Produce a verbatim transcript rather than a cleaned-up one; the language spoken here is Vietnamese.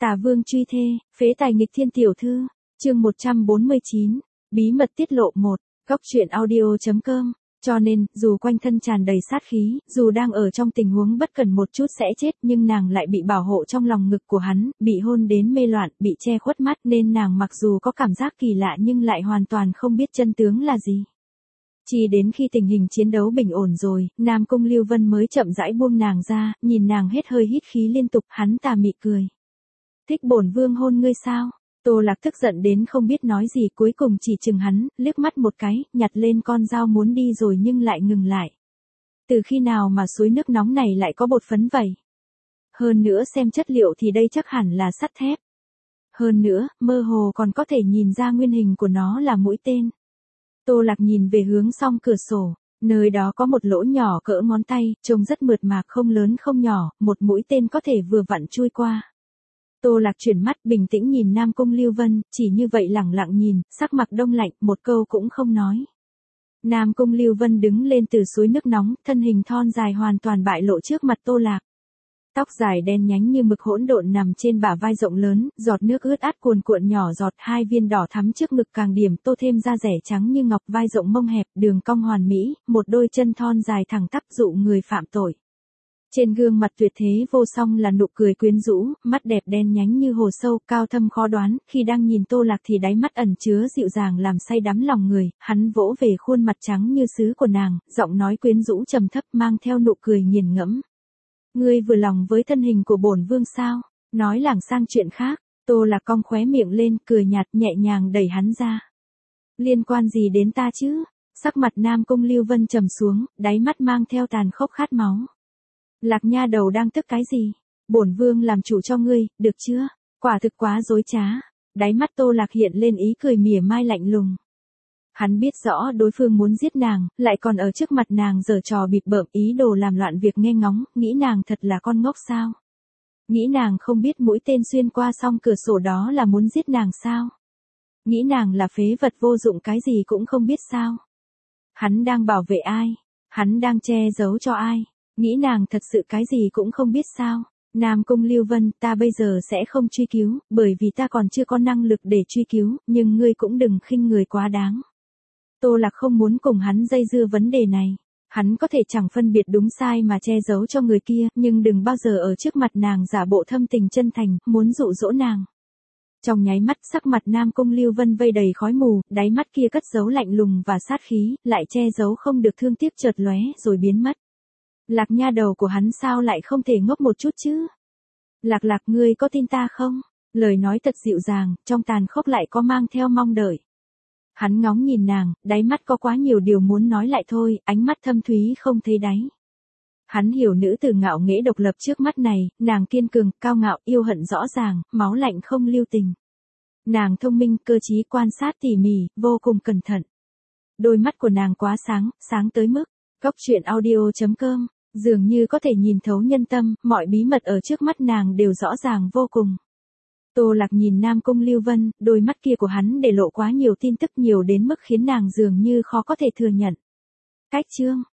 Tả Vương truy thê, phế tài nghịch thiên tiểu thư, chương một trăm bốn mươi chín, bí mật tiết lộ một, góc truyện audio.com. Cho nên, dù quanh thân tràn đầy sát khí, dù đang ở trong tình huống bất cần một chút sẽ chết, nhưng nàng lại bị bảo hộ trong lòng ngực của hắn, bị hôn đến mê loạn, bị che khuất mắt, nên nàng mặc dù có cảm giác kỳ lạ nhưng lại hoàn toàn không biết chân tướng là gì. Chỉ đến khi tình hình chiến đấu bình ổn rồi, Nam Cung Lưu Vân mới chậm rãi buông nàng ra, nhìn nàng hết hơi hít khí liên tục, hắn tà mị cười. Thích bổn vương hôn ngươi sao? Tô Lạc tức giận đến không biết nói gì, cuối cùng chỉ chừng hắn, liếc mắt một cái, nhặt lên con dao muốn đi rồi nhưng lại ngừng lại. Từ khi nào mà suối nước nóng này lại có bột phấn vậy? Hơn nữa xem chất liệu thì đây chắc hẳn là sắt thép. Hơn nữa, mơ hồ còn có thể nhìn ra nguyên hình của nó là mũi tên. Tô Lạc nhìn về hướng song cửa sổ, nơi đó có một lỗ nhỏ cỡ ngón tay, trông rất mượt mà, không lớn không nhỏ, một mũi tên có thể vừa vặn chui qua. Tô Lạc chuyển mắt bình tĩnh nhìn Nam Cung Lưu Vân, chỉ như vậy lẳng lặng nhìn, sắc mặt đông lạnh, một câu cũng không nói. Nam Cung Lưu Vân đứng lên từ suối nước nóng, thân hình thon dài hoàn toàn bại lộ trước mặt Tô Lạc. Tóc dài đen nhánh như mực hỗn độn nằm trên bả vai rộng lớn, giọt nước ướt át cuồn cuộn nhỏ giọt, hai viên đỏ thắm trước ngực càng điểm tô thêm da rẻ trắng như ngọc, vai rộng mông hẹp, đường cong hoàn mỹ, một đôi chân thon dài thẳng tắp dụ người phạm tội. Trên gương mặt tuyệt thế vô song là nụ cười quyến rũ, mắt đẹp đen nhánh như hồ sâu, cao thâm khó đoán, khi đang nhìn Tô Lạc thì đáy mắt ẩn chứa dịu dàng làm say đắm lòng người, hắn vỗ về khuôn mặt trắng như sứ của nàng, giọng nói quyến rũ trầm thấp mang theo nụ cười nghiền ngẫm. Ngươi vừa lòng với thân hình của bổn vương sao? Nói lảng sang chuyện khác, Tô Lạc cong khóe miệng lên, cười nhạt nhẹ nhàng đẩy hắn ra. Liên quan gì đến ta chứ? Sắc mặt Nam Cung Lưu Vân trầm xuống, đáy mắt mang theo tàn khốc khát máu. Lạc nha đầu đang tức cái gì? Bổn vương làm chủ cho ngươi, được chưa? Quả thực quá dối trá. Đáy mắt Tô Lạc hiện lên ý cười mỉa mai lạnh lùng. Hắn biết rõ đối phương muốn giết nàng, lại còn ở trước mặt nàng giở trò bịp bợm, ý đồ làm loạn việc nghe ngóng, nghĩ nàng thật là con ngốc sao? Nghĩ nàng không biết mũi tên xuyên qua song cửa sổ đó là muốn giết nàng sao? Nghĩ nàng là phế vật vô dụng cái gì cũng không biết sao? Hắn đang bảo vệ ai? Hắn đang che giấu cho ai? Nghĩ nàng thật sự cái gì cũng không biết sao? Nam Cung Lưu Vân, ta bây giờ sẽ không truy cứu, bởi vì ta còn chưa có năng lực để truy cứu, nhưng ngươi cũng đừng khinh người quá đáng. Tô Lạc không muốn cùng hắn dây dưa vấn đề này. Hắn có thể chẳng phân biệt đúng sai mà che giấu cho người kia, nhưng đừng bao giờ ở trước mặt nàng giả bộ thâm tình chân thành, muốn dụ dỗ nàng. Trong nháy mắt, sắc mặt Nam Cung Lưu Vân vây đầy khói mù, đáy mắt kia cất giấu lạnh lùng và sát khí, lại che giấu không được thương tiếc, chợt lóe rồi biến mất. Lạc nha đầu của hắn sao lại không thể ngốc một chút chứ? Lạc Lạc, ngươi có tin ta không? Lời nói thật dịu dàng, trong tàn khốc lại có mang theo mong đợi. Hắn ngóng nhìn nàng, đáy mắt có quá nhiều điều muốn nói lại thôi, ánh mắt thâm thúy không thấy đáy. Hắn hiểu nữ tử ngạo nghễ độc lập trước mắt này, nàng kiên cường, cao ngạo, yêu hận rõ ràng, máu lạnh không lưu tình. Nàng thông minh, cơ trí, quan sát tỉ mỉ, vô cùng cẩn thận. Đôi mắt của nàng quá sáng, sáng tới mức, góc truyện audio.com, dường như có thể nhìn thấu nhân tâm, mọi bí mật ở trước mắt nàng đều rõ ràng vô cùng. Tô Lạc nhìn Nam Cung Lưu Vân, đôi mắt kia của hắn để lộ quá nhiều tin tức, nhiều đến mức khiến nàng dường như khó có thể thừa nhận. Cách chương